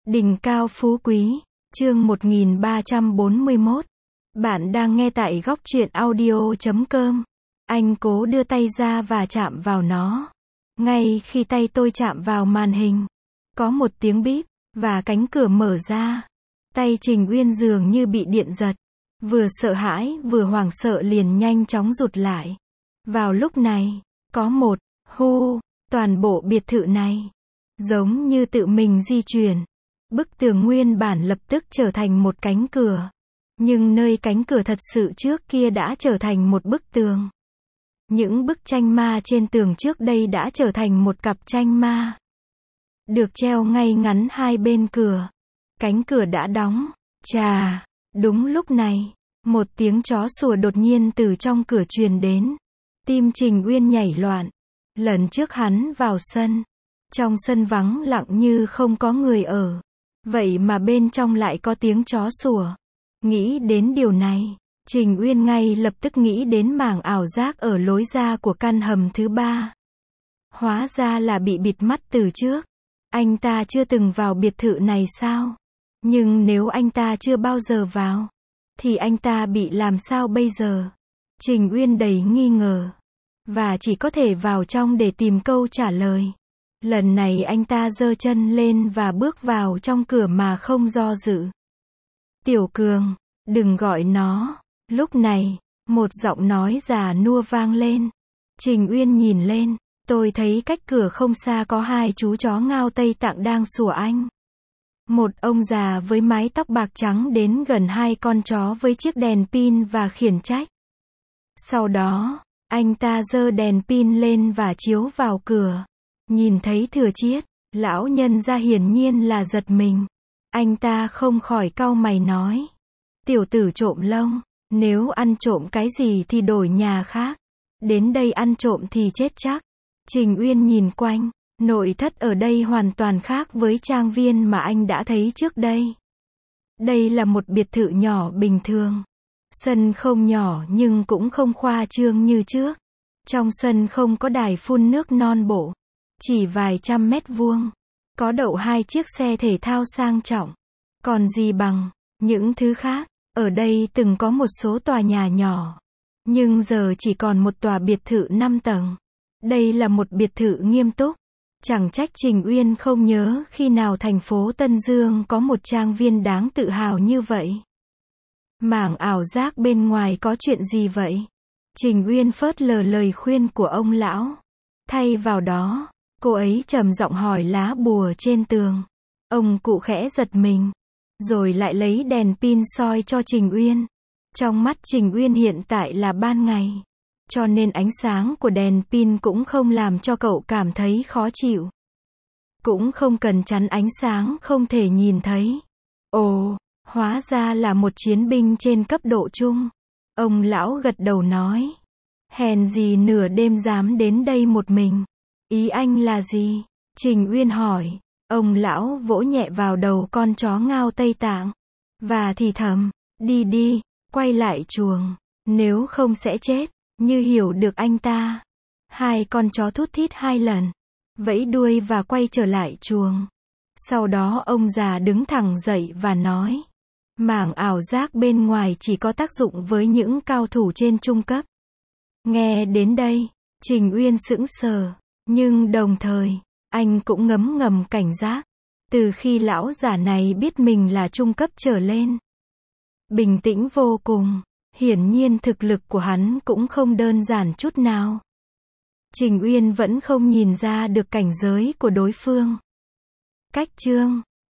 Đỉnh cao phú quý, chương 1341. Bạn đang nghe tại góc truyện audio.com. Anh cố đưa tay ra và chạm vào nó. Ngay khi tay tôi chạm vào màn hình, có một tiếng bíp, và cánh cửa mở ra. Tay Trình Uyên dường như bị điện giật. Vừa sợ hãi, vừa hoảng sợ liền nhanh chóng rụt lại. Vào lúc này, có một, toàn bộ biệt thự này, giống như tự mình di chuyển. Bức tường nguyên bản lập tức trở thành một cánh cửa. Nhưng nơi cánh cửa thật sự trước kia đã trở thành một bức tường. Những bức tranh ma trên tường trước đây đã trở thành một cặp tranh ma. Được treo ngay ngắn hai bên cửa. Cánh cửa đã đóng. Chà, đúng lúc này, một tiếng chó sủa đột nhiên từ trong cửa truyền đến. Tim Trình Uyên nhảy loạn. Lần trước hắn vào sân. Trong sân vắng lặng như không có người ở. Vậy mà bên trong lại có tiếng chó sủa. Nghĩ đến điều này, Trình Uyên ngay lập tức nghĩ đến mảng ảo giác ở lối ra của căn hầm thứ ba. Hóa ra là bị bịt mắt từ trước. Anh ta chưa từng vào biệt thự này sao? Nhưng nếu anh ta chưa bao giờ vào, thì anh ta bị làm sao bây giờ? Trình Uyên đầy nghi ngờ. Và chỉ có thể vào trong để tìm câu trả lời. Lần này anh ta giơ chân lên và bước vào trong cửa mà không do dự. Tiểu Cường, đừng gọi nó. Lúc này, một giọng nói già nua vang lên. Trình Uyên nhìn lên, tôi thấy cách cửa không xa có hai chú chó Ngao Tây Tạng đang sủa anh. Một ông già với mái tóc bạc trắng đến gần hai con chó với chiếc đèn pin và khiển trách. Sau đó, anh ta giơ đèn pin lên và chiếu vào cửa. Nhìn thấy Thừa Chiết, lão nhân ra hiển nhiên là giật mình. Anh ta không khỏi cau mày nói. Tiểu tử trộm lông, nếu ăn trộm cái gì thì đổi nhà khác. Đến đây ăn trộm thì chết chắc. Trình Uyên nhìn quanh, nội thất ở đây hoàn toàn khác với trang viên mà anh đã thấy trước đây. Đây là một biệt thự nhỏ bình thường. Sân không nhỏ nhưng cũng không khoa trương như trước. Trong sân không có đài phun nước non bộ. Chỉ vài trăm mét vuông. Có đậu hai chiếc xe thể thao sang trọng. Còn gì bằng những thứ khác. Ở đây từng có một số tòa nhà nhỏ. Nhưng giờ chỉ còn một tòa biệt thự 5 tầng. Đây là một biệt thự nghiêm túc. Chẳng trách Trình Uyên không nhớ khi nào thành phố Tân Dương có một trang viên đáng tự hào như vậy. Mảng ảo giác bên ngoài có chuyện gì vậy? Trình Uyên phớt lờ lời khuyên của ông lão. Thay vào đó, cô ấy trầm giọng hỏi lá bùa trên tường. Ông cụ khẽ giật mình. Rồi lại lấy đèn pin soi cho Trình Uyên. Trong mắt Trình Uyên hiện tại là ban ngày. Cho nên ánh sáng của đèn pin cũng không làm cho cậu cảm thấy khó chịu. Cũng không cần chắn ánh sáng không thể nhìn thấy. Ồ, hóa ra là một chiến binh trên cấp độ trung. Ông lão gật đầu nói. Hèn gì nửa đêm dám đến đây một mình. Ý anh là gì? Trình Uyên hỏi. Ông lão vỗ nhẹ vào đầu con chó Ngao Tây Tạng. Và thì thầm. Đi đi, quay lại chuồng. Nếu không sẽ chết. Như hiểu được anh ta. Hai con chó thút thít hai lần. Vẫy đuôi và quay trở lại chuồng. Sau đó ông già đứng thẳng dậy và nói. Mảng ảo giác bên ngoài chỉ có tác dụng với những cao thủ trên trung cấp. Nghe đến đây, Trình Uyên sững sờ. Nhưng đồng thời, anh cũng ngấm ngầm cảnh giác. Từ khi lão già này biết mình là trung cấp trở lên. Bình tĩnh vô cùng. Hiển nhiên thực lực của hắn cũng không đơn giản chút nào. Trình Uyên vẫn không nhìn ra được cảnh giới của đối phương. Cách chương